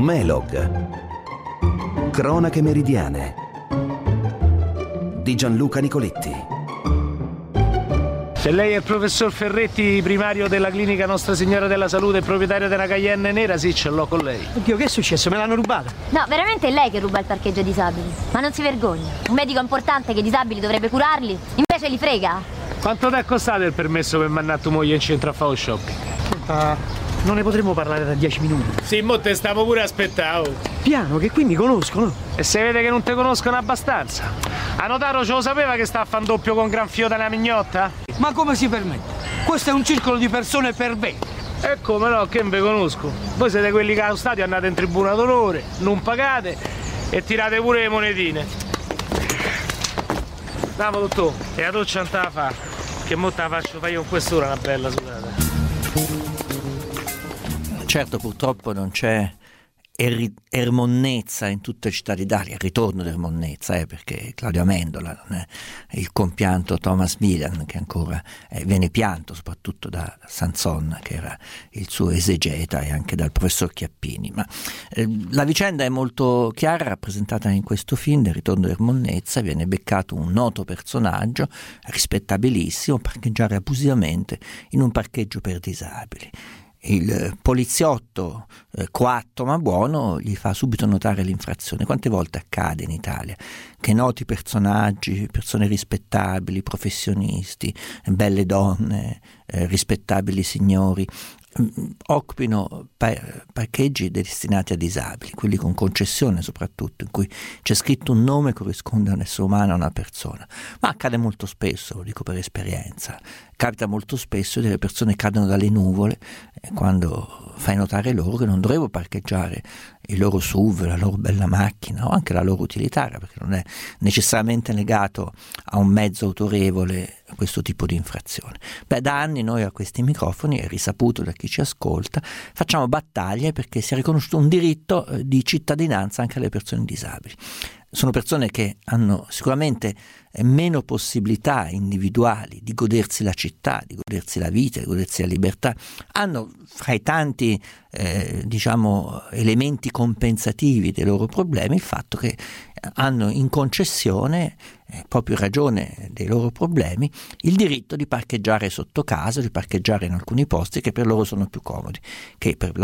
Melog. Cronache meridiane di Gianluca Nicoletti. Se lei è il professor Ferretti, primario della clinica Nostra Signora della Salute e proprietario della Cayenne nera, sì, ce l'ho con lei. Oddio, che è successo? Me l'hanno rubata? No, veramente è lei che ruba il parcheggio disabili. Ma non si vergogna. Un medico importante che i disabili dovrebbe curarli, invece li frega. Quanto ti è costato il permesso per mandare tua moglie in centro a fare shopping? Non ne potremmo parlare da 10 minuti. Sì, mo te stavo pure aspettando. Piano, che qui mi conoscono. E se vede che non te conoscono abbastanza. A notaro ce lo sapeva che sta a fan doppio con Granfio della mignotta? Ma come si permette? Questo è un circolo di persone perverse. E come no, che non vi conosco. Voi siete quelli che allo stadio andate in tribuna d'onore, non pagate e tirate pure le monetine. Andiamo, dottore, e la doccia non te la fa, che mo te la faccio fare io in quest'ora una bella sudata. Certo, purtroppo non c'è ermonnezza in tutte le città d'Italia, il ritorno d'ermonnezza, perché Claudio Amendola non è il compianto Thomas Milan, che ancora viene pianto soprattutto da Sanson, che era il suo esegeta, e anche dal professor Chiappini. Ma la vicenda è molto chiara, rappresentata in questo film del ritorno d'ermonnezza. Viene beccato un noto personaggio rispettabilissimo parcheggiare abusivamente in un parcheggio per disabili. Il poliziotto coatto ma buono gli fa subito notare l'infrazione. Quante volte accade in Italia che noti personaggi, persone rispettabili, professionisti, belle donne, rispettabili signori, occupino parcheggi destinati a disabili, quelli con concessione soprattutto, in cui c'è scritto un nome che corrisponde a un essere umano, a una persona. Ma accade molto spesso, lo dico per esperienza, capita molto spesso che le persone cadono dalle nuvole quando fai notare loro che non dovrebbero parcheggiare il loro SUV, la loro bella macchina o anche la loro utilitaria, perché non è necessariamente legato a un mezzo autorevole questo tipo di infrazione. Da anni noi a questi microfoni, è risaputo da chi ci ascolta, facciamo battaglie perché sia riconosciuto un diritto di cittadinanza anche alle persone disabili. Sono persone che hanno sicuramente meno possibilità individuali di godersi la città, di godersi la vita, di godersi la libertà. Hanno fra i tanti elementi compensativi dei loro problemi il fatto che hanno in concessione, proprio in ragione dei loro problemi, il diritto di parcheggiare sotto casa, di parcheggiare in alcuni posti che per loro sono più comodi, che per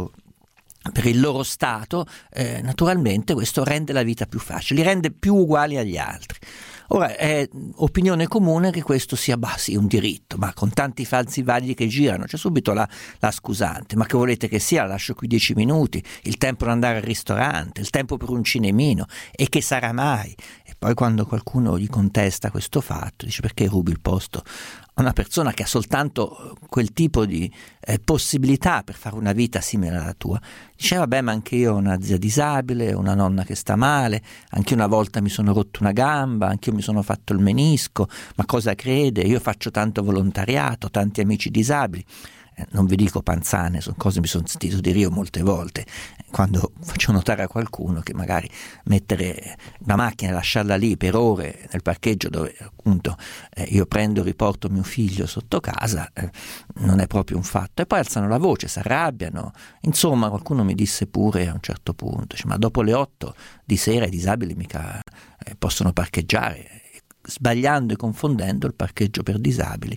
il loro stato, naturalmente questo rende la vita più facile, li rende più uguali agli altri. Ora è opinione comune che questo sia sì, un diritto, ma con tanti falsi vagli che girano c'è subito la scusante. Ma che volete che sia? Lascio qui 10 minuti, il tempo per andare al ristorante, il tempo per un cinemino, e che sarà mai? E poi quando qualcuno gli contesta questo fatto, dice: perché rubi il posto a una persona che ha soltanto quel tipo di possibilità per fare una vita simile alla tua? Dice: vabbè, ma anche io ho una zia disabile, una nonna che sta male, anche una volta mi sono rotto una gamba, anche io mi sono fatto il menisco, ma cosa crede? Io faccio tanto volontariato, tanti amici disabili. Non vi dico panzane, sono cose che mi sono sentito dire io molte volte quando faccio notare a qualcuno che magari mettere una macchina e lasciarla lì per ore nel parcheggio dove appunto io prendo e riporto mio figlio sotto casa non è proprio un fatto. E poi alzano la voce, si arrabbiano. Insomma, qualcuno mi disse pure a un certo punto, ma dopo le 8 di sera i disabili mica possono parcheggiare, sbagliando e confondendo il parcheggio per disabili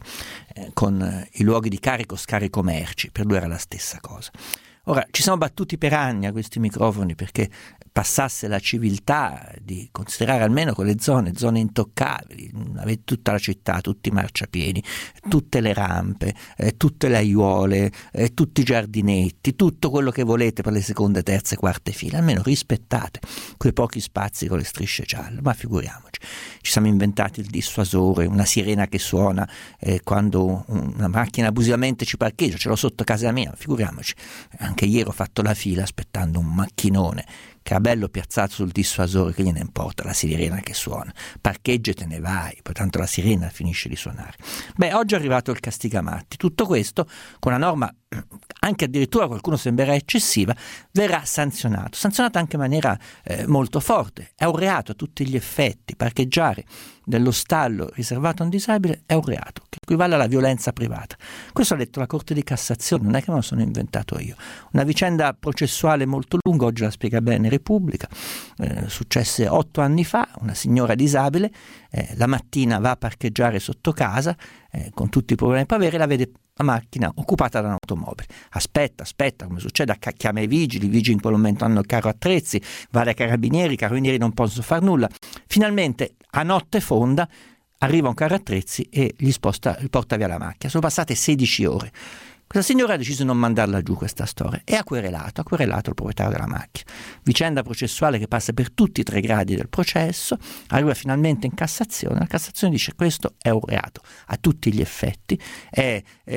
con i luoghi di carico scarico merci. Per lui era la stessa cosa. Ora, ci siamo battuti per anni a questi microfoni perché passasse la civiltà di considerare almeno quelle zone intoccabili. Avete tutta la città, tutti i marciapiedi, tutte le rampe, tutte le aiuole, tutti i giardinetti, tutto quello che volete per le seconde, terze, quarte file. Almeno rispettate quei pochi spazi con le strisce gialle. Ma figuriamoci, ci siamo inventati il dissuasore, una sirena che suona quando una macchina abusivamente ci parcheggia, ce l'ho sotto casa mia, figuriamoci. Anche ieri ho fatto la fila aspettando un macchinone che ha bello piazzato sul dissuasore, che gliene importa la sirena che suona, parcheggia e te ne vai, poi tanto la sirena finisce di suonare. Oggi è arrivato il castigamatti. Tutto questo con una norma anche addirittura qualcuno sembrerà eccessiva, verrà sanzionato anche in maniera molto forte. È un reato a tutti gli effetti. Parcheggiare nello stallo riservato a un disabile è un reato, che equivale alla violenza privata. Questo ha detto la Corte di Cassazione, non è che me lo sono inventato io. Una vicenda processuale molto lunga, oggi la spiega bene Repubblica, successe 8 anni fa. Una signora disabile la mattina va a parcheggiare sotto casa con tutti i problemi che può avere, la vede la macchina occupata da un'automobile. Aspetta, come succede, chiama i vigili in quel momento hanno il carro attrezzi, va dai carabinieri, i carabinieri non possono fare nulla. Finalmente a notte fonda arriva un carro attrezzi e gli porta via la macchina. Sono passate 16 ore. Questa signora ha deciso di non mandarla giù questa storia e ha querelato il proprietario della macchina. Vicenda processuale che passa per tutti i 3 gradi del processo, arriva finalmente in Cassazione. La Cassazione dice: questo è un reato a tutti gli effetti, è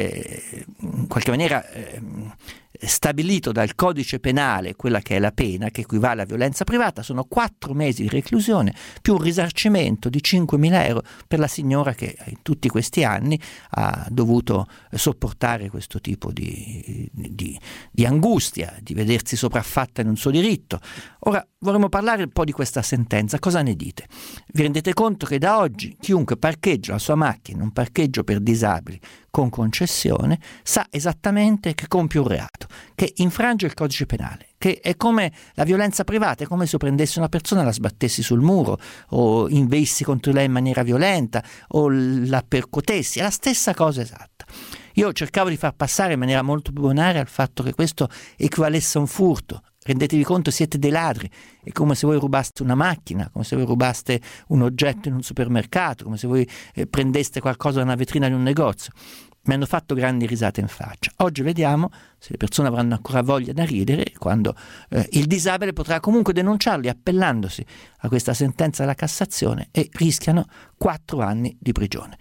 in qualche maniera stabilito dal codice penale quella che è la pena, che equivale a violenza privata. Sono 4 mesi di reclusione più un risarcimento di 5.000 euro per la signora che in tutti questi anni ha dovuto sopportare questo tipo di angustia, di vedersi sopraffatta in un suo diritto. Ora vorremmo parlare un po' di questa sentenza. Cosa ne dite? Vi rendete conto che da oggi chiunque parcheggia la sua macchina, un parcheggio per disabili con concessione, sa esattamente che compie un reato, che infrange il codice penale, che è come la violenza privata, è come se prendessi una persona e la sbattessi sul muro o inveissi contro lei in maniera violenta o la percotessi, è la stessa cosa esatta. Io cercavo di far passare in maniera molto più bonaria il fatto che questo equivalesse a un furto. Rendetevi conto, siete dei ladri, è come se voi rubaste una macchina, come se voi rubaste un oggetto in un supermercato, come se voi prendeste qualcosa da una vetrina di un negozio. Mi hanno fatto grandi risate in faccia. Oggi vediamo se le persone avranno ancora voglia da ridere quando il disabile potrà comunque denunciarli appellandosi a questa sentenza della Cassazione e rischiano 4 anni di prigione.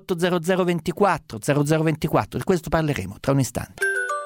80024 0024, di questo parleremo tra un istante.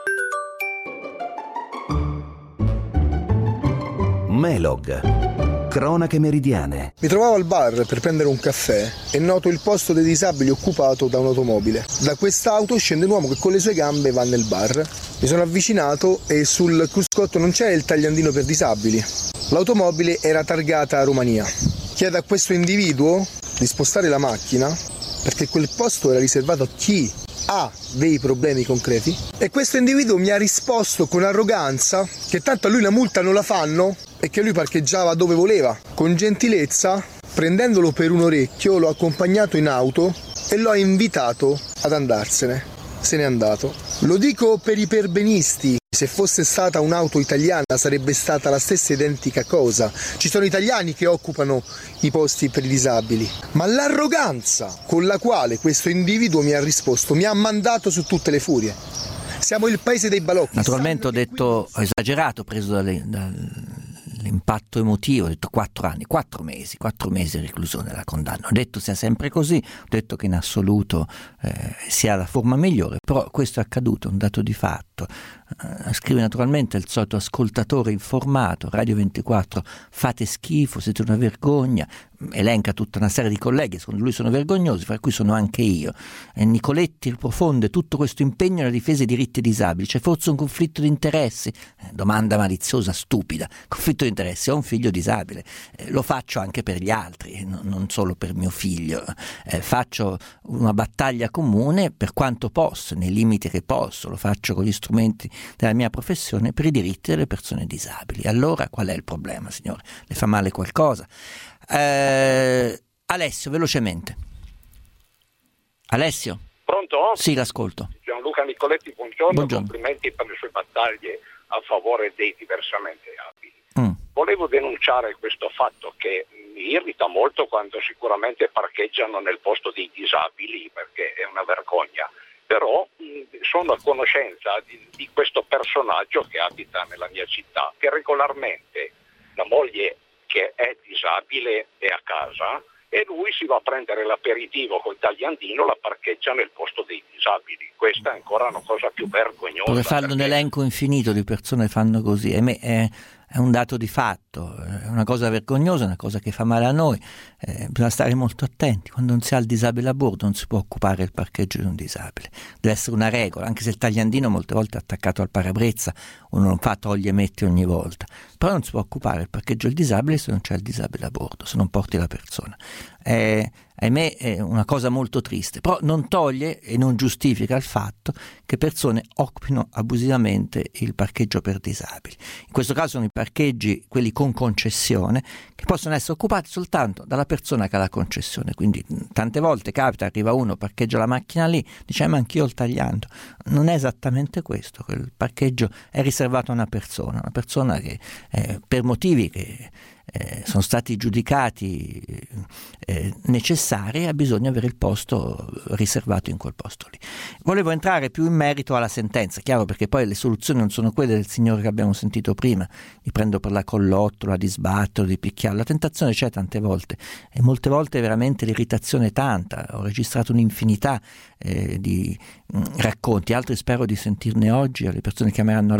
Melog, cronache meridiane. Mi trovavo al bar per prendere un caffè e noto il posto dei disabili occupato da un'automobile. Da quest'auto scende un uomo che con le sue gambe va nel bar. Mi sono avvicinato e sul cruscotto non c'era il tagliandino per disabili. L'automobile era targata a Romania. Chiedo a questo individuo di spostare la macchina perché quel posto era riservato a chi ha dei problemi concreti e questo individuo mi ha risposto con arroganza che tanto a lui la multa non la fanno e che lui parcheggiava dove voleva. Con gentilezza, prendendolo per un orecchio, l'ho accompagnato in auto e l'ho invitato ad andarsene. Se n'è andato. Lo dico per i perbenisti. Se fosse stata un'auto italiana sarebbe stata la stessa identica cosa. Ci sono italiani che occupano i posti per i disabili. Ma l'arroganza con la quale questo individuo mi ha risposto mi ha mandato su tutte le furie. Siamo il paese dei balocchi. Naturalmente ho detto, ho esagerato, preso dall'impatto emotivo, ho detto 4 anni, 4 mesi di reclusione la condanna. Ho detto sia sempre così, ho detto che in assoluto sia la forma migliore, però questo è accaduto, è un dato di fatto. Scrive naturalmente il solito ascoltatore informato, Radio 24, fate schifo, siete una vergogna, elenca tutta una serie di colleghi, secondo lui sono vergognosi, fra cui sono anche io. Nicoletti profonde tutto questo impegno nella difesa dei diritti disabili, c'è forse un conflitto di interessi? Domanda maliziosa, stupida. Conflitto di interessi, ho un figlio disabile, lo faccio anche per gli altri, non solo per mio figlio, faccio una battaglia comune per quanto posso, nei limiti che posso, lo faccio con gli strumenti della mia professione per i diritti delle persone disabili. Allora qual è il problema, signore? Le fa male qualcosa? Alessio, velocemente. Alessio? Pronto? Sì, l'ascolto. Gianluca Nicoletti, buongiorno. Buongiorno. Complimenti per le sue battaglie a favore dei diversamente abili. Volevo denunciare questo fatto che mi irrita molto quando sicuramente parcheggiano nel posto dei disabili, perché è una vergogna. Però sono a conoscenza di questo personaggio che abita nella mia città, che regolarmente la moglie che è disabile è a casa e lui si va a prendere l'aperitivo col tagliandino, la parcheggia nel posto dei disabili. Questa è ancora una cosa più vergognosa. Puoi farlo un elenco infinito di persone che fanno così, è un dato di fatto, è una cosa vergognosa, una cosa che fa male a noi, bisogna stare molto attenti. Quando non si ha il disabile a bordo non si può occupare il parcheggio di un disabile, deve essere una regola, anche se il tagliandino molte volte è attaccato al parabrezza, uno non fa toglie e metti ogni volta, però non si può occupare il parcheggio del disabile se non c'è il disabile a bordo, se non porti la persona. ahimè è una cosa molto triste, però non toglie e non giustifica il fatto che persone occupino abusivamente il parcheggio per disabili. In questo caso sono i parcheggi, quelli con concessione, che possono essere occupati soltanto dalla persona che ha la concessione, quindi tante volte capita, arriva uno, parcheggia la macchina lì, dice ma anch'io il tagliando. Non è esattamente questo, quel parcheggio è riservato a una persona che per motivi che sono stati giudicati necessari, ha bisogno di avere il posto riservato in quel posto lì. Volevo entrare più in merito alla sentenza, chiaro, perché poi le soluzioni non sono quelle del signore che abbiamo sentito prima, di prendere per la collottola, di sbatterlo, di picchiarlo. La tentazione c'è tante volte e molte volte veramente l'irritazione è tanta. Ho registrato un'infinità di racconti, altri spero di sentirne oggi. Le persone chiameranno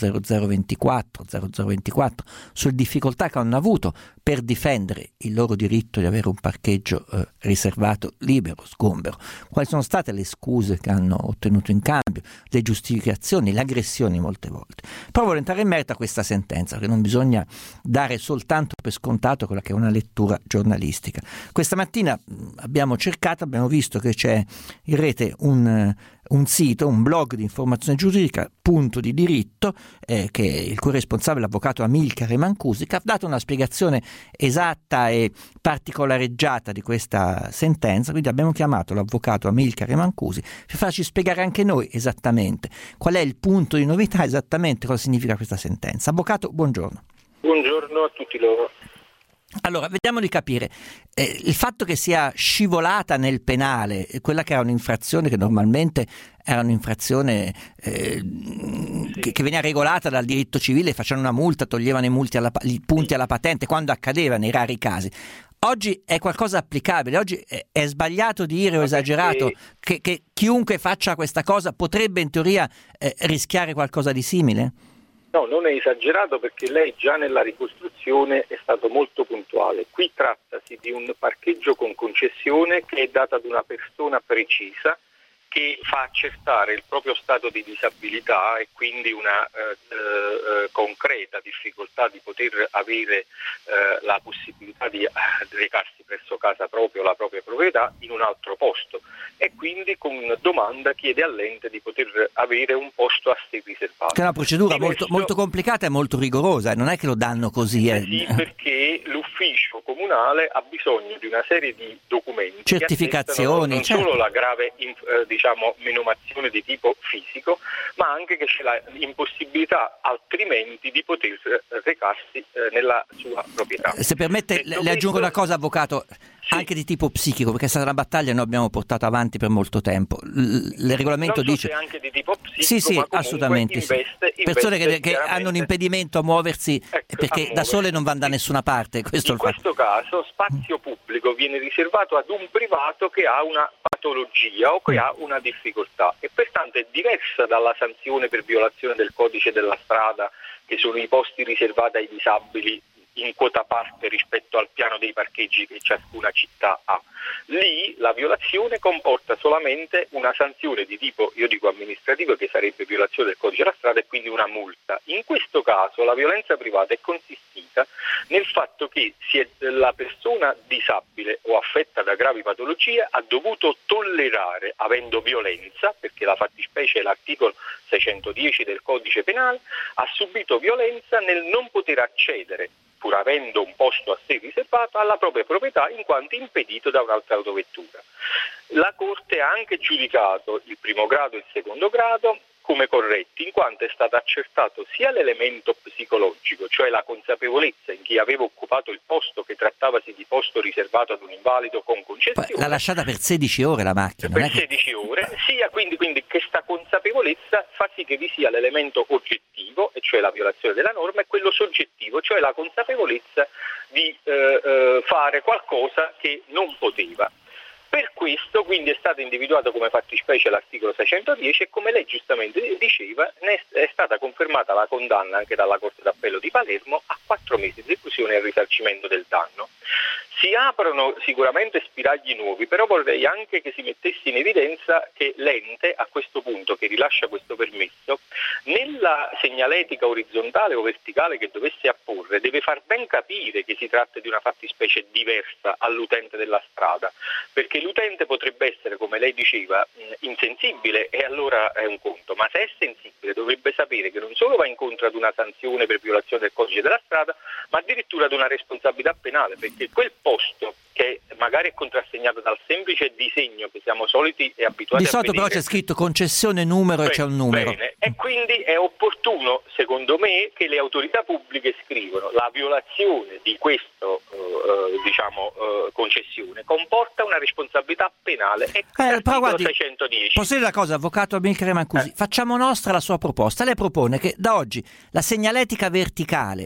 all'80024 sulle difficoltà che hanno avuto per difendere il loro diritto di avere un parcheggio riservato, libero, sgombero. Quali sono state le scuse che hanno ottenuto in cambio, le giustificazioni, le aggressioni molte volte. Però voglio entrare in merito a questa sentenza, che non bisogna dare soltanto per scontato quella che è una lettura giornalistica. Questa mattina abbiamo visto che c'è in rete un sito, un blog di informazione giuridica, Punto di Diritto, che il cui responsabile, l'avvocato Amilcare Mancusi, che ha dato una spiegazione esatta e particolareggiata di questa sentenza. Quindi abbiamo chiamato l'avvocato Amilcare Mancusi per farci spiegare anche noi esattamente qual è il punto di novità, esattamente cosa significa questa sentenza. Avvocato, buongiorno. Buongiorno a tutti loro. Allora, vediamo di capire, il fatto che sia scivolata nel penale, quella che era un'infrazione che normalmente era un'infrazione che veniva regolata dal diritto civile, facevano una multa, toglievano i punti alla patente quando accadeva nei rari casi. Oggi è qualcosa applicabile, oggi è sbagliato dire o esagerato che chiunque faccia questa cosa potrebbe in teoria rischiare qualcosa di simile? No, non è esagerato, perché lei già nella ricostruzione è stato molto puntuale. Qui trattasi di un parcheggio con concessione che è data ad una persona precisa, che fa accertare il proprio stato di disabilità e quindi una concreta difficoltà di poter avere la possibilità di recarsi presso casa propria o la propria proprietà in un altro posto, e quindi con domanda chiede all'ente di poter avere un posto a sé riservato. Che è una procedura molto complicata e molto rigorosa, non è che lo danno così. Sì, perché l'ufficio comunale ha bisogno di una serie di documenti, certificazioni, non solo la grave menomazione di tipo fisico, ma anche che c'è l'impossibilità altrimenti di poter recarsi nella sua proprietà. Se permette, le aggiungo una cosa, avvocato, sì, anche di tipo psichico, perché è stata una battaglia che noi abbiamo portato avanti per molto tempo. Il regolamento non so dice se anche di tipo psichico, sì, ma assolutamente investe persone che hanno un impedimento a muoversi, perché da sole non vanno da nessuna parte. Questo in questo caso spazio pubblico viene riservato ad un privato che ha una patologia o che ha una difficoltà, e pertanto è diversa dalla sanzione per violazione del codice della strada, che sono i posti riservati ai disabili in quota parte rispetto al piano dei parcheggi che ciascuna città ha. Lì la violazione comporta solamente una sanzione di tipo, io dico amministrativo, che sarebbe violazione del codice della strada, e quindi una multa. In questo caso la violenza privata è consistita nel fatto che la persona disabile o affetta da gravi patologie ha dovuto tollerare, avendo violenza, perché la fattispecie è l'articolo 610 del codice penale, ha subito violenza nel non poter accedere, pur avendo un posto a sé riservato, alla propria proprietà, in quanto impedito da un'altra autovettura. La Corte ha anche giudicato il primo grado e il secondo grado come corretti, in quanto è stato accertato sia l'elemento psicologico, cioè la consapevolezza in chi aveva occupato il posto, che trattavasi di posto riservato ad un invalido con concessione. L'ha lasciata per 16 ore la macchina. Per 16 ore, sia quindi questa consapevolezza fa sì che vi sia l'elemento oggettivo, e cioè la violazione della norma, e quello soggettivo, cioè la consapevolezza di fare qualcosa che non poteva. Per questo quindi è stato individuato come fattispecie l'articolo 610, e come lei giustamente diceva è stata confermata la condanna anche dalla Corte d'Appello di Palermo a 4 mesi di reclusione e il risarcimento del danno. Si aprono sicuramente spiragli nuovi, però vorrei anche che si mettesse in evidenza che l'ente, a questo punto, che rilascia questo permesso, nella segnaletica orizzontale o verticale che dovesse apporre deve far ben capire che si tratta di una fattispecie diversa all'utente della strada, perché l'utente potrebbe essere, come lei diceva, insensibile e allora è un conto, ma se è sensibile dovrebbe sapere che non solo va incontro ad una sanzione per violazione del codice della strada, ma addirittura ad una responsabilità penale, perché quel posto che magari è contrassegnato dal semplice disegno che siamo soliti e abituati di a solito vedere. però c'è scritto concessione numero e c'è un numero. Bene. E quindi è opportuno, secondo me, che le autorità pubbliche scrivono la violazione di questo concessione comporta una responsabilità penale. Però guardi, 610. posso dire una cosa, avvocato Amilcare Mancusi, facciamo nostra la sua proposta. Lei propone che da oggi la segnaletica verticale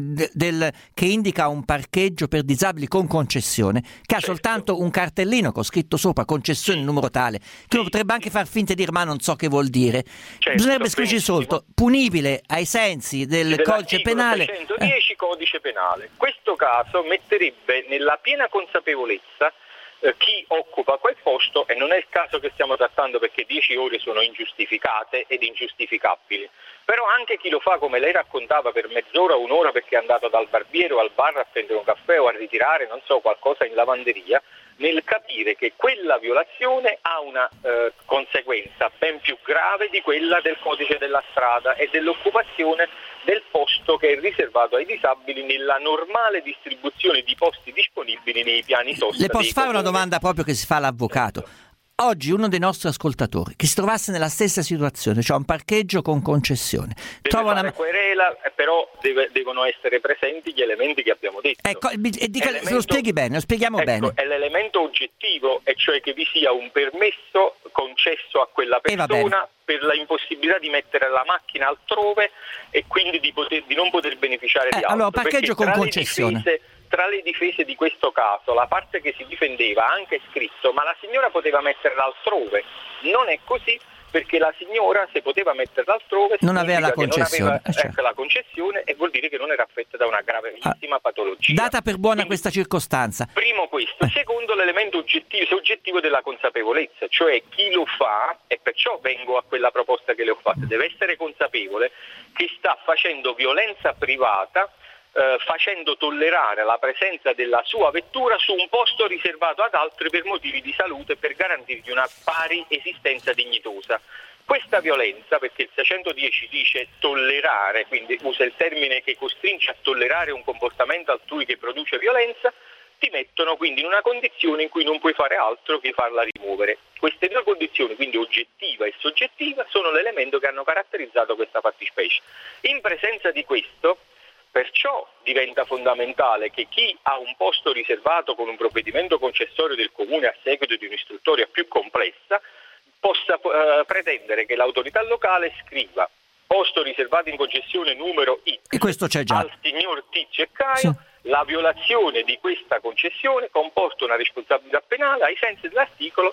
che indica un parcheggio per disabili con concessione, che ha soltanto un cartellino con scritto sopra concessione numero tale, che uno potrebbe anche far finta di dire ma non so che vuol dire, bisognerebbe scriverci solo punibile ai sensi del codice penale 610 codice penale. Questo caso metterebbe nella piena consapevolezza chi occupa quel posto, e non è il caso che stiamo trattando perché 10 ore sono ingiustificate ed ingiustificabili, però anche chi lo fa, come lei raccontava, per mezz'ora o un'ora perché è andato dal barbiere o al bar a prendere un caffè o a ritirare non so qualcosa in lavanderia, nel capire che quella violazione ha una conseguenza ben più grave di quella del codice della strada e dell'occupazione del posto che è riservato ai disabili nella normale distribuzione di posti disponibili nei piani sosta. Le posso fare una domanda proprio che si fa all'avvocato? Oggi uno dei nostri ascoltatori che si trovasse nella stessa situazione, cioè un parcheggio con concessione, trova una querela, però devono essere presenti gli elementi che abbiamo detto. Ecco, lo spieghi bene, lo spieghiamo bene. È l'elemento oggettivo, e cioè che vi sia un permesso concesso a quella persona per la impossibilità di mettere la macchina altrove e quindi di non poter beneficiare di altro. Allora, parcheggio con concessione. Tra le difese di questo caso, la parte che si difendeva ha anche scritto ma la signora poteva metterla altrove. Non è così, perché la signora, se poteva metterla altrove, non aveva la concessione. La concessione, e vuol dire che non era affetta da una gravissima patologia. Data per buona questa circostanza. Primo questo. Secondo, l'elemento oggettivo della consapevolezza, cioè chi lo fa, e perciò vengo a quella proposta che le ho fatte, deve essere consapevole che sta facendo violenza privata, facendo tollerare la presenza della sua vettura su un posto riservato ad altri per motivi di salute, per garantirgli una pari esistenza dignitosa. Questa violenza, perché il 610 dice tollerare, quindi usa il termine che costringe a tollerare un comportamento altrui che produce violenza, ti mettono quindi in una condizione in cui non puoi fare altro che farla rimuovere. Queste due condizioni, quindi oggettiva e soggettiva, sono l'elemento che hanno caratterizzato questa fattispecie. In presenza di questo, perciò diventa fondamentale che chi ha un posto riservato con un provvedimento concessorio del Comune a seguito di un'istruttoria più complessa possa pretendere che l'autorità locale scriva posto riservato in concessione numero X, e questo c'è già, al signor Tizio e Caio. La violazione di questa concessione comporta una responsabilità penale ai sensi dell'articolo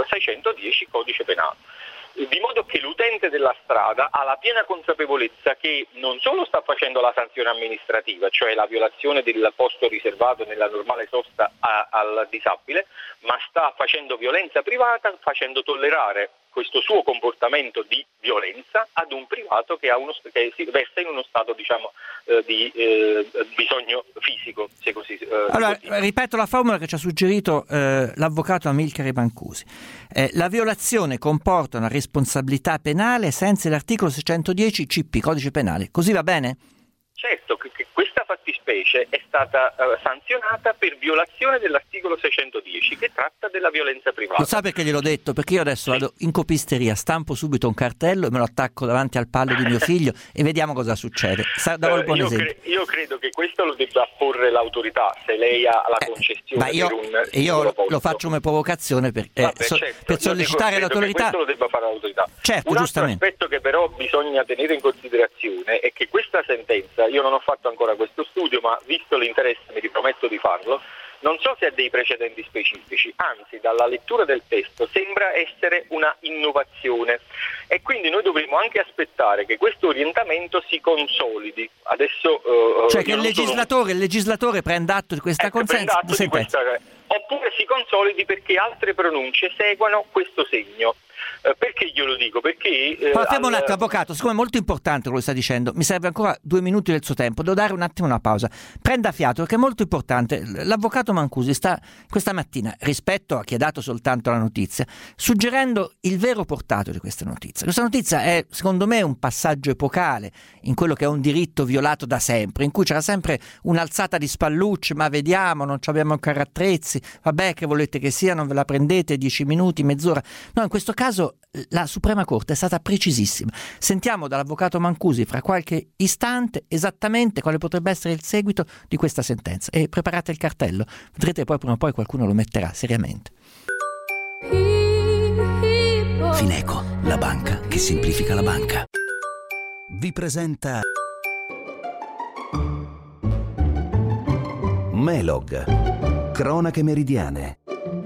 610 codice penale. Di modo che l'utente della strada ha la piena consapevolezza che non solo sta facendo la sanzione amministrativa, cioè la violazione del posto riservato nella normale sosta al disabile, ma sta facendo violenza privata, facendo tollerare questo suo comportamento di violenza ad un privato che si versa in uno stato di bisogno fisico, se così. Allora, ripeto la formula che ci ha suggerito l'avvocato Amilcare Mancusi. La violazione comporta una responsabilità penale ai sensi dell'articolo 610 CP, codice penale. Così va bene? Certo, che questa fattispecie è stata sanzionata per violazione dell'articolo 610 che tratta della violenza privata. Lo sa perché gliel'ho detto? Perché io adesso vado in copisteria, stampo subito un cartello e me lo attacco davanti al pallo di mio figlio e vediamo cosa succede. Darò il buon esempio. Io credo che questo lo debba apporre l'autorità, se lei ha la concessione io lo faccio come provocazione per sollecitare l'autorità. Questo lo debba fare l'autorità. Certo, un altro giustamente. aspetto che però bisogna tenere in considerazione è che questa sentenza, io non ho fatto ancora questo studio, ma visto l'interesse mi riprometto di farlo, non so se ha dei precedenti specifici, anzi dalla lettura del testo sembra essere una innovazione e quindi noi dovremo anche aspettare che questo orientamento si consolidi. Adesso cioè che il legislatore prenda atto di questa sentenza. Oppure si consolidi perché altre pronunce seguano questo segno. Perché glielo dico? Perché fermo un attimo, avvocato, siccome è molto importante quello che sta dicendo, mi serve ancora 2 minuti del suo tempo, devo dare un attimo una pausa. Prenda fiato, perché è molto importante. L'avvocato Mancusi sta questa mattina, rispetto a chi ha dato soltanto la notizia, suggerendo il vero portato di questa notizia. Questa notizia è, secondo me, un passaggio epocale in quello che è un diritto violato da sempre, in cui c'era sempre un'alzata di spallucce, ma vediamo, non abbiamo ancora attrezzi, vabbè, che volete che sia, non ve la prendete, 10 minuti, mezz'ora. No, in questo caso la Suprema Corte è stata precisissima. Sentiamo dall'avvocato Mancusi fra qualche istante esattamente quale potrebbe essere il seguito di questa sentenza, e preparate il cartello, vedrete poi prima o poi qualcuno lo metterà seriamente. Fineco, la banca che semplifica la banca, vi presenta Melog, cronache meridiane.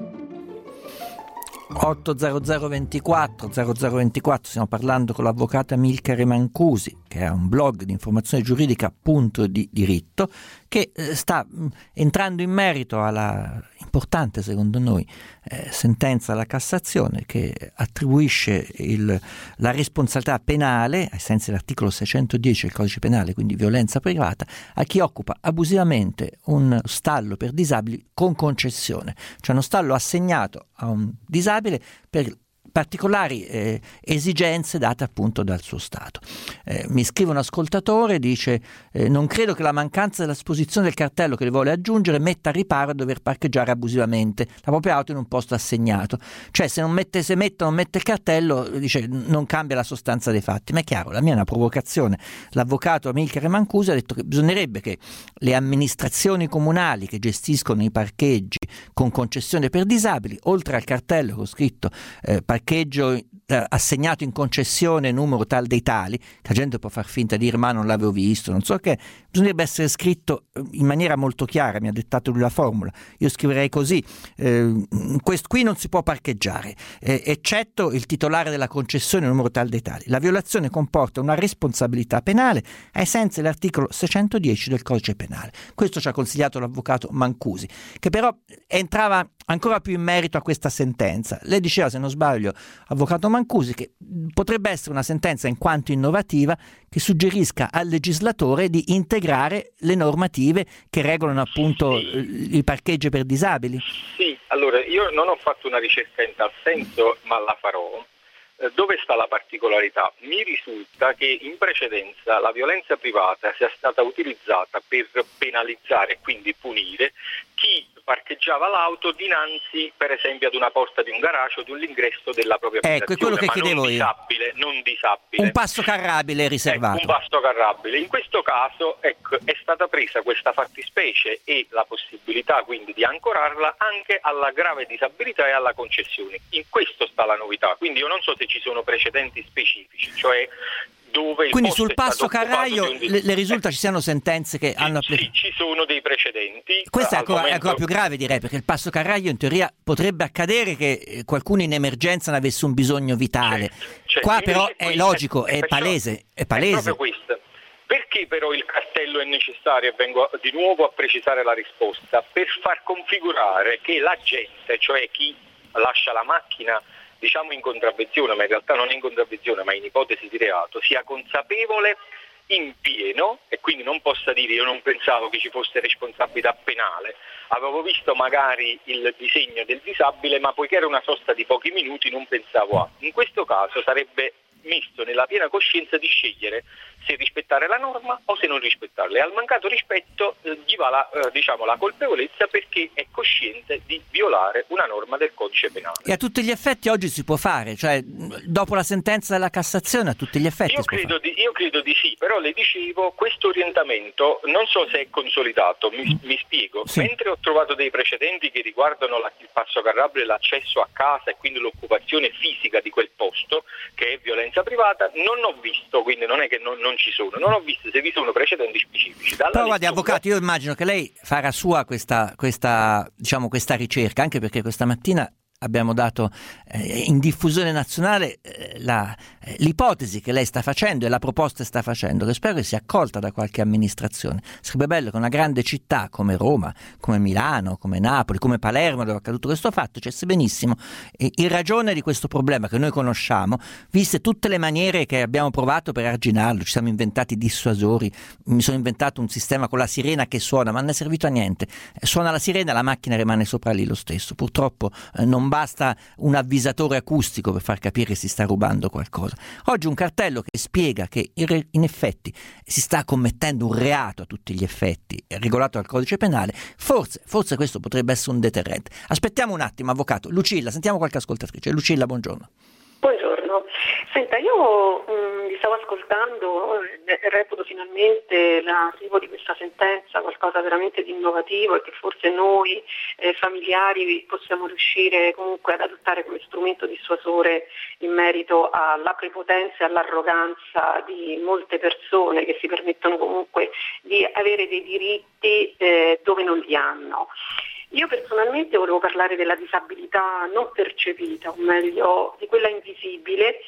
80024 stiamo parlando con l'avvocato Amilcare Mancusi, che ha un blog di informazione giuridica Punto di Diritto, che sta entrando in merito alla importante, secondo noi, sentenza della Cassazione che attribuisce la responsabilità penale ai sensi dell'articolo 610 del Codice Penale, quindi violenza privata, a chi occupa abusivamente un stallo per disabili con concessione, cioè uno stallo assegnato a un disabile per particolari esigenze date appunto dal suo stato. Mi scrive un ascoltatore, dice non credo che la mancanza dell'esposizione del cartello che le vuole aggiungere metta a riparo a dover parcheggiare abusivamente la propria auto in un posto assegnato, cioè se non mette il cartello, dice, non cambia la sostanza dei fatti. Ma è chiaro, la mia è una provocazione. L'avvocato Amilcare Mancusi ha detto che bisognerebbe che le amministrazioni comunali che gestiscono i parcheggi con concessione per disabili, oltre al cartello con scritto parcheggio assegnato in concessione numero tal dei tali, che la gente può far finta di dire ma non l'avevo visto, non so che, bisognerebbe essere scritto in maniera molto chiara. Mi ha dettato lui la formula, io scriverei così: qui non si può parcheggiare, eccetto il titolare della concessione numero tal dei tali. La violazione comporta una responsabilità penale ai sensi dell'articolo 610 del Codice Penale. Questo ci ha consigliato l'avvocato Mancusi, che però entrava ancora più in merito a questa sentenza. Lei diceva, se non sbaglio, avvocato Mancusi, che potrebbe essere una sentenza in quanto innovativa che suggerisca al legislatore di integrare le normative che regolano appunto i parcheggi per disabili. Sì, allora io non ho fatto una ricerca in tal senso, ma la farò. Dove sta la particolarità? Mi risulta che in precedenza la violenza privata sia stata utilizzata per penalizzare e quindi punire chi parcheggiava l'auto dinanzi, per esempio, ad una porta di un garage o di un ingresso della propria abitazione. Ecco, è quello che chiedevo non disabile. Un passo carrabile riservato. Un passo carrabile. In questo caso, è stata presa questa fattispecie e la possibilità quindi di ancorarla anche alla grave disabilità e alla concessione. In questo sta la novità. Quindi io non so se ci sono precedenti specifici, cioè dove quindi sul passo carraio le risulta ci siano sentenze che hanno applicato. Sì, ci sono dei precedenti. Questo è ancora più grave, direi, perché il passo carraio in teoria potrebbe accadere che qualcuno in emergenza ne avesse un bisogno vitale. Certo. Qua però è logico, è palese. È proprio questo. Perché però il cartello è necessario? E vengo di nuovo a precisare la risposta: per far configurare che la gente, cioè chi lascia la macchina diciamo in contravvenzione, ma in realtà non in contravvenzione, ma in ipotesi di reato, sia consapevole in pieno e quindi non possa dire io non pensavo che ci fosse responsabilità penale, avevo visto magari il disegno del disabile, ma poiché era una sosta di pochi minuti non pensavo a. In questo caso sarebbe messo nella piena coscienza di scegliere se rispettare la norma o se non rispettarla, e al mancato rispetto gli va la colpevolezza perché è cosciente di violare una norma del codice penale. E a tutti gli effetti oggi si può fare, cioè dopo la sentenza della Cassazione a tutti gli effetti io credo di sì, però le dicevo, questo orientamento non so se è consolidato, mi spiego. Sì. Mentre ho trovato dei precedenti che riguardano il passo carrabile, l'accesso a casa e quindi l'occupazione fisica di quel posto, che è violenza privata, non ho visto, quindi non è che non ci sono, non ho visto se vi sono precedenti specifici. Però guardi, avvocato, io immagino che lei farà sua questa ricerca, anche perché questa mattina abbiamo dato in diffusione nazionale l'ipotesi che lei sta facendo e la proposta che sta facendo, che spero che sia accolta da qualche amministrazione. Sarebbe bello che una grande città come Roma, come Milano, come Napoli, come Palermo, dove è accaduto questo fatto, cesse benissimo in ragione di questo problema che noi conosciamo, viste tutte le maniere che abbiamo provato per arginarlo. Ci siamo inventati dissuasori, mi sono inventato un sistema con la sirena che suona, ma non è servito a niente. Suona la sirena, la macchina rimane sopra lì lo stesso. Purtroppo non basta un avvisatore acustico per far capire che si sta rubando qualcosa. Oggi un cartello che spiega che in effetti si sta commettendo un reato a tutti gli effetti, regolato dal codice penale, forse questo potrebbe essere un deterrente. Aspettiamo un attimo, avvocato. Lucilla, sentiamo qualche ascoltatrice. Lucilla, buongiorno. Buongiorno. Senta, io vi stavo ascoltando, reputo finalmente l'arrivo di questa sentenza qualcosa veramente di innovativo e che forse noi familiari possiamo riuscire comunque ad adottare come strumento dissuasore in merito alla prepotenza e all'arroganza di molte persone che si permettono comunque di avere dei diritti dove non li hanno. Io personalmente volevo parlare della disabilità non percepita, o meglio di quella invisibile,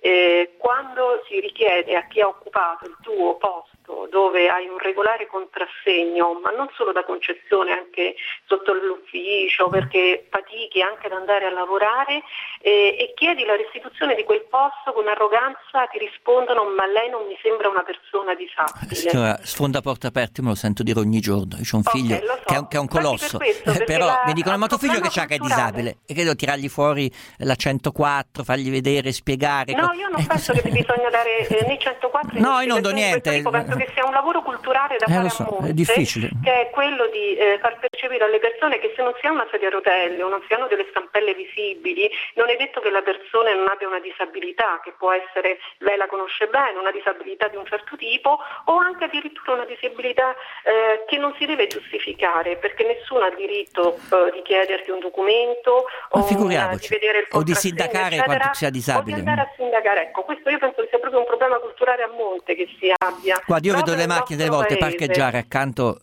quando si richiede a chi ha occupato il tuo posto dove hai un regolare contrassegno, ma non solo da concezione, anche sotto l'ufficio, perché fatichi anche ad andare a lavorare e chiedi la restituzione di quel posto, con arroganza ti rispondono: ma lei non mi sembra una persona disabile. Signora, sfonda porte aperte, me lo sento dire ogni giorno. Io ho un figlio che è un colosso, però mi dicono: ma tuo figlio che c'ha, che è disabile? E credo tirargli fuori la 104, fargli vedere, spiegare. No, io non penso che bisogna dare né 104 no, io non do niente. Penso che sia un lavoro culturale da fare a monte, è difficile, che è quello di far percepire alle persone che se non si ha una sedia a rotelle o non si hanno delle stampelle visibili, non è detto che la persona non abbia una disabilità, che può essere, lei la conosce bene, una disabilità di un certo tipo, o anche addirittura una disabilità che non si deve giustificare, perché nessuno ha diritto di chiederti un documento o di vedere il o di sindacare quanto sia disabile, o di andare a sindacare. Ecco, questo io penso che sia proprio un problema culturale a monte che si abbia. Guarda, io vedo le macchine delle volte parcheggiare accanto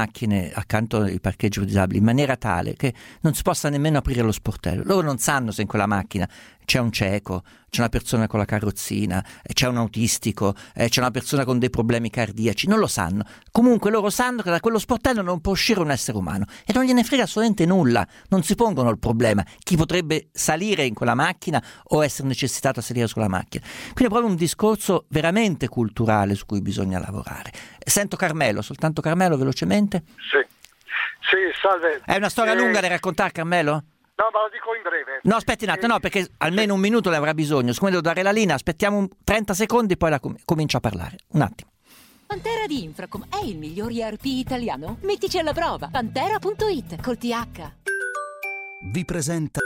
ai parcheggi per disabili in maniera tale che non si possa nemmeno aprire lo sportello. Loro non sanno se in quella macchina c'è un cieco, c'è una persona con la carrozzina, c'è un autistico, c'è una persona con dei problemi cardiaci, non lo sanno. Comunque loro sanno che da quello sportello non può uscire un essere umano e non gliene frega assolutamente nulla, non si pongono il problema chi potrebbe salire in quella macchina o essere necessitato a salire sulla macchina. Quindi è proprio un discorso veramente culturale su cui bisogna lavorare. Sento Carmelo, soltanto Carmelo, velocemente. Sì, salve. È una storia lunga da raccontare, Carmelo? No, ma lo dico in breve. No, aspetti un attimo, no, perché almeno un minuto ne avrà bisogno. Siccome devo dare la linea, aspettiamo 30 secondi, poi comincio a parlare. Un attimo. Pantera di Infracom è il miglior ERP italiano? Mettici alla prova. Pantera.it col TH. Vi presenta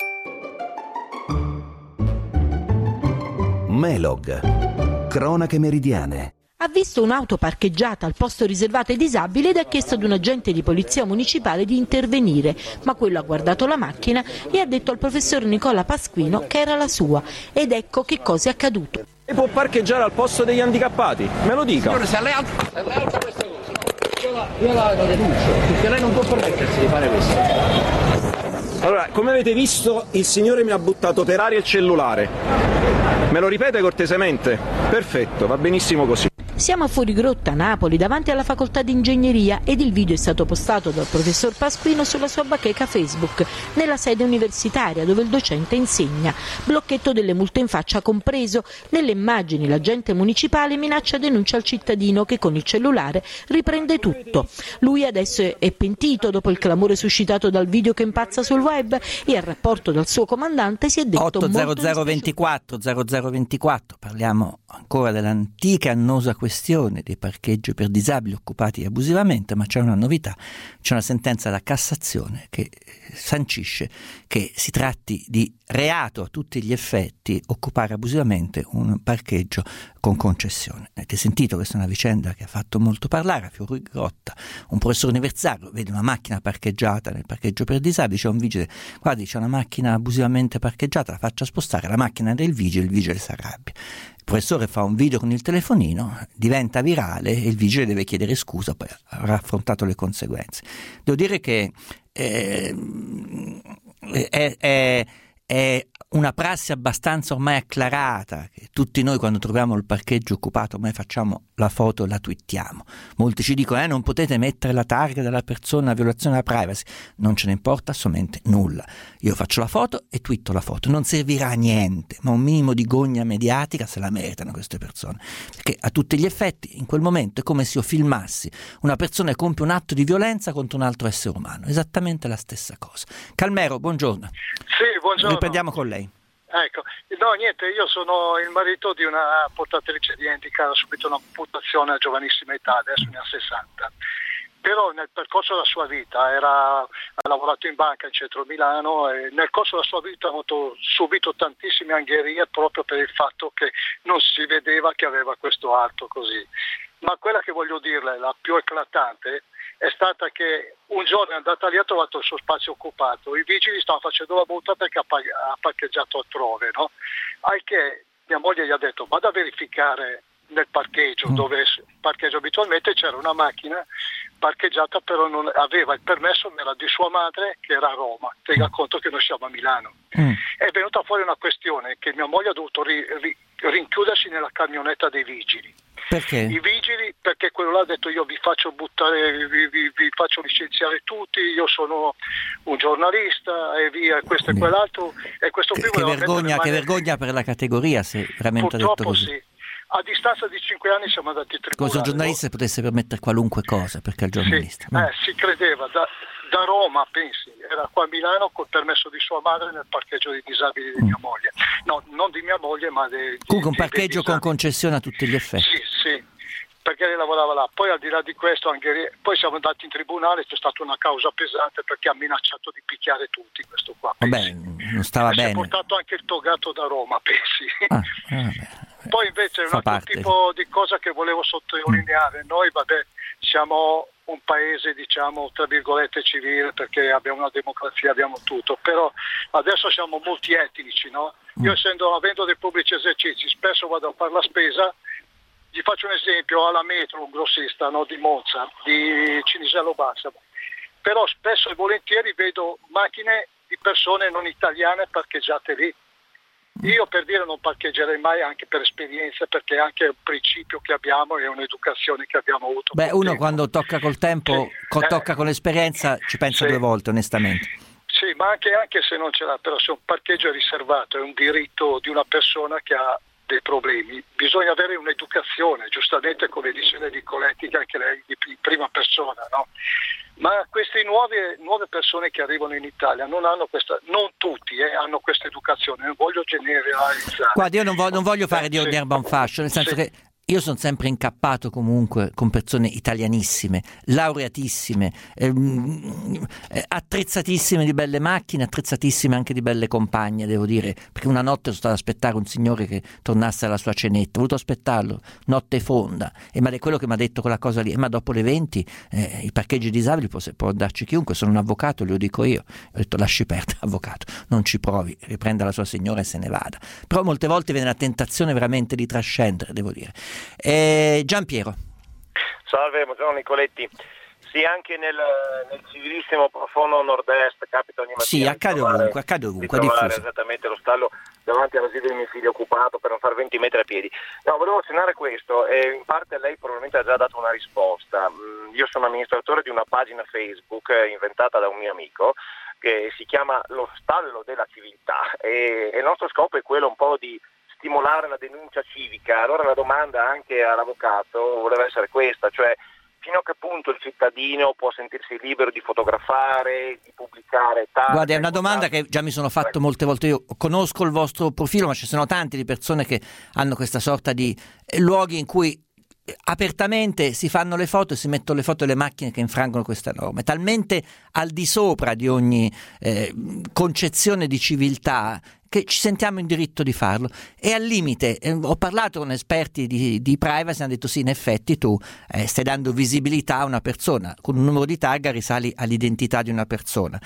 Melog, cronache meridiane. Ha visto un'auto parcheggiata al posto riservato ai disabili ed ha chiesto ad un agente di polizia municipale di intervenire, ma quello ha guardato la macchina e ha detto al professor Nicola Pasquino che era la sua, ed ecco che cosa è accaduto. E può parcheggiare al posto degli handicappati, me lo dica. Signore, se lei alza questa cosa, io la denuncio, perché lei non può permettersi di fare questo. Allora, come avete visto, il signore mi ha buttato per aria il cellulare. Me lo ripete cortesemente? Perfetto, va benissimo così. Siamo a Fuorigrotta, Napoli, davanti alla facoltà di ingegneria, ed il video è stato postato dal professor Pasquino sulla sua bacheca Facebook, nella sede universitaria dove il docente insegna. Blocchetto delle multe in faccia compreso. Nelle immagini l'agente municipale minaccia denuncia al cittadino che con il cellulare riprende tutto. Lui adesso è pentito dopo il clamore suscitato dal video che impazza sul web e al rapporto dal suo comandante si è detto 80024 0024, parliamo ancora dell'antica annosa questione dei parcheggi per disabili occupati abusivamente, ma c'è una novità, c'è una sentenza della Cassazione che sancisce che si tratti di reato a tutti gli effetti occupare abusivamente un parcheggio con concessione. Avete sentito, questa è una vicenda che ha fatto molto parlare. A Fuorigrotta un professore universitario vede una macchina parcheggiata nel parcheggio per disabili, c'è un vigile, guardi, c'è una macchina abusivamente parcheggiata, la faccia spostare, la macchina è del vigile, il vigile si arrabbia. Il professore fa un video con il telefonino, diventa virale e il vigile deve chiedere scusa, poi avrà affrontato le conseguenze. Devo dire che è è una prassi abbastanza ormai acclarata, che tutti noi quando troviamo il parcheggio occupato ormai facciamo la foto e la twittiamo. Molti ci dicono non potete mettere la targa della persona, la violazione della privacy. Non ce ne importa assolutamente nulla. Io faccio la foto e twitto la foto. Non servirà a niente, ma un minimo di gogna mediatica se la meritano queste persone, perché a tutti gli effetti in quel momento è come se io filmassi una persona che compie un atto di violenza contro un altro essere umano, esattamente la stessa cosa. Calmero, buongiorno. Sì, buongiorno. Riprendiamo con lei. Ecco, no niente, io sono il marito di una portatrice di handicap, ha subito un'amputazione a giovanissima età, adesso ne ha 60. Però nel percorso della sua vita ha lavorato in banca in centro Milano e nel corso della sua vita ha subito tantissime angherie proprio per il fatto che non si vedeva che aveva questo arto così. Ma quella che voglio dirle, la più eclatante, è stata che un giorno è andata lì e ha trovato il suo spazio occupato. I vigili stavano facendo la multa perché ha parcheggiato altrove, no? Al che mia moglie gli ha detto vado a verificare nel parcheggio dove parcheggio abitualmente, c'era una macchina parcheggiata, però non aveva il permesso, ma era di sua madre che era a Roma. Tenga conto che noi siamo a Milano. È venuta fuori una questione che mia moglie ha dovuto rinchiudersi nella camionetta dei vigili. Perché? I vigili, perché quello là ha detto io vi faccio buttare, vi faccio licenziare tutti, io sono un giornalista e via, questo e quell'altro. E questo che vergogna per la categoria, se veramente ha detto così. Sì. A distanza di 5 anni siamo andati in tribunale. Cosa un giornalista potesse permettere qualunque cosa, perché è il giornalista. Sì, si credeva, da Roma, pensi, era qua a Milano col permesso di sua madre nel parcheggio dei disabili di mia moglie. No, non di mia moglie, ma comunque un parcheggio con concessione a tutti gli effetti. Sì, perché lei lavorava là. Poi al di là di questo, poi siamo andati in tribunale, c'è stata una causa pesante perché ha minacciato di picchiare tutti questo qua. Vabbè, non stava bene. Si è portato anche il togato da Roma, pensi. Poi invece un altro tipo di cosa che volevo sottolineare, noi siamo un paese diciamo tra virgolette civile perché abbiamo una democrazia, abbiamo tutto, però adesso siamo multietnici, no? Io avendo dei pubblici esercizi spesso vado a fare la spesa, gli faccio un esempio, alla Metro, un grossista, no, di Monza, di Cinisello Bassa, però spesso e volentieri vedo macchine di persone non italiane parcheggiate lì. Io per dire non parcheggerei mai, anche per esperienza, perché anche è un principio che abbiamo e un'educazione che abbiamo avuto. Uno quando tocca col tempo, tocca con l'esperienza, ci pensa 2 volte onestamente. Sì, ma anche se non ce l'ha, però se un parcheggio è riservato, è un diritto di una persona che ha dei problemi, bisogna avere un'educazione, giustamente come dice lei Nicoletti, che anche lei di prima persona, no? Ma queste nuove persone che arrivano in Italia non hanno questa, non tutti hanno questa educazione, non voglio generalizzare. Guarda, io non voglio fare di erba un fascio, nel senso che io sono sempre incappato comunque con persone italianissime, laureatissime, attrezzatissime di belle macchine, attrezzatissime anche di belle compagne, devo dire, perché una notte sono stato ad aspettare un signore che tornasse alla sua cenetta, ho voluto aspettarlo, notte fonda, ma è quello che mi ha detto quella cosa lì, ma dopo le 20 i parcheggi disabili può andarci chiunque, sono un avvocato, lo dico io, ho detto lasci perdere avvocato, non ci provi, riprenda la sua signora e se ne vada, però molte volte viene la tentazione veramente di trascendere, devo dire. Giampiero. Salve, buongiorno Nicoletti. Sì, anche nel civilissimo profondo nord-est capita ogni mattina. Sì, accade ovunque, di trovare esattamente lo stallo davanti all'asilo di mio figlio occupato per non fare 20 metri a piedi. No, volevo accennare questo e in parte lei probabilmente ha già dato una risposta. Io sono amministratore di una pagina Facebook inventata da un mio amico che si chiama Lo Stallo della Civiltà e il nostro scopo è quello un po' di stimolare la denuncia civica. Allora la domanda anche all'avvocato voleva essere questa, cioè fino a che punto il cittadino può sentirsi libero di fotografare, di pubblicare? Guarda, è una domanda che già mi sono fatto molte volte. Io conosco il vostro profilo, ma ci sono tanti di persone che hanno questa sorta di luoghi in cui apertamente si fanno le foto e si mettono le foto delle macchine che infrangono questa norma, talmente al di sopra di ogni concezione di civiltà che ci sentiamo in diritto di farlo e al limite ho parlato con esperti di privacy, hanno detto sì, in effetti tu stai dando visibilità a una persona, con un numero di targa risali all'identità di una persona.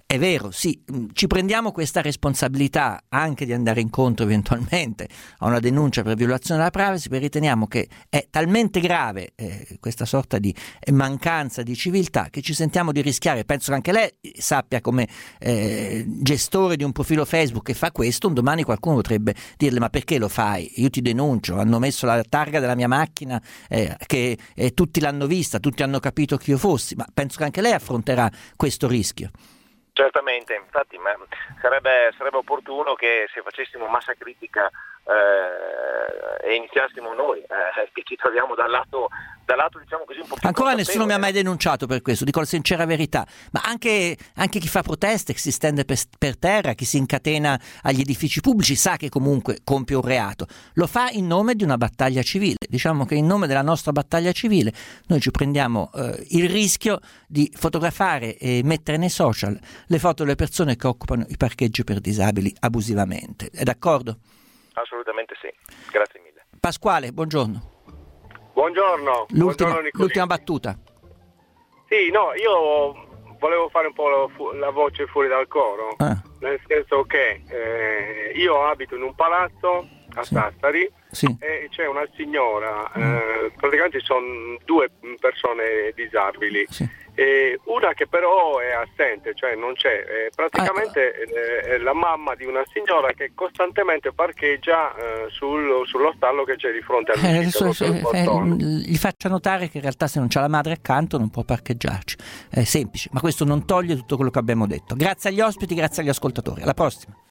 È vero, sì, ci prendiamo questa responsabilità anche di andare incontro eventualmente a una denuncia per violazione della privacy, perché riteniamo che è talmente grave questa sorta di mancanza di civiltà che ci sentiamo di rischiare. Penso che anche lei sappia, come gestore di un profilo Facebook che fa questo, un domani qualcuno potrebbe dirle: ma perché lo fai? Io ti denuncio, hanno messo la targa della mia macchina che tutti l'hanno vista, tutti hanno capito chi io fossi. Ma penso che anche lei affronterà questo rischio. Certamente, infatti sarebbe opportuno che se facessimo massa critica e iniziassimo noi, che ci troviamo dal lato diciamo così un po' più ancora nessuno mi ha mai denunciato per questo, dico la sincera verità, ma anche chi fa proteste, chi si stende per terra, chi si incatena agli edifici pubblici sa che comunque compie un reato, lo fa in nome di una battaglia civile. Diciamo che in nome della nostra battaglia civile noi ci prendiamo il rischio di fotografare e mettere nei social le foto delle persone che occupano i parcheggi per disabili abusivamente. È d'accordo? Assolutamente sì, grazie mille. Pasquale, buongiorno. Buongiorno. L'ultima battuta. Sì, no, io volevo fare un po' la voce fuori dal coro, nel senso che io abito in un palazzo a Sassari e c'è una signora, praticamente sono due persone disabili. E una che però è assente, cioè non c'è, praticamente è la mamma di una signora che costantemente parcheggia sullo stallo che c'è di fronte al gli faccia notare che in realtà se non c'ha la madre accanto non può parcheggiarci, è semplice, ma questo non toglie tutto quello che abbiamo detto. Grazie agli ospiti, grazie agli ascoltatori, alla prossima.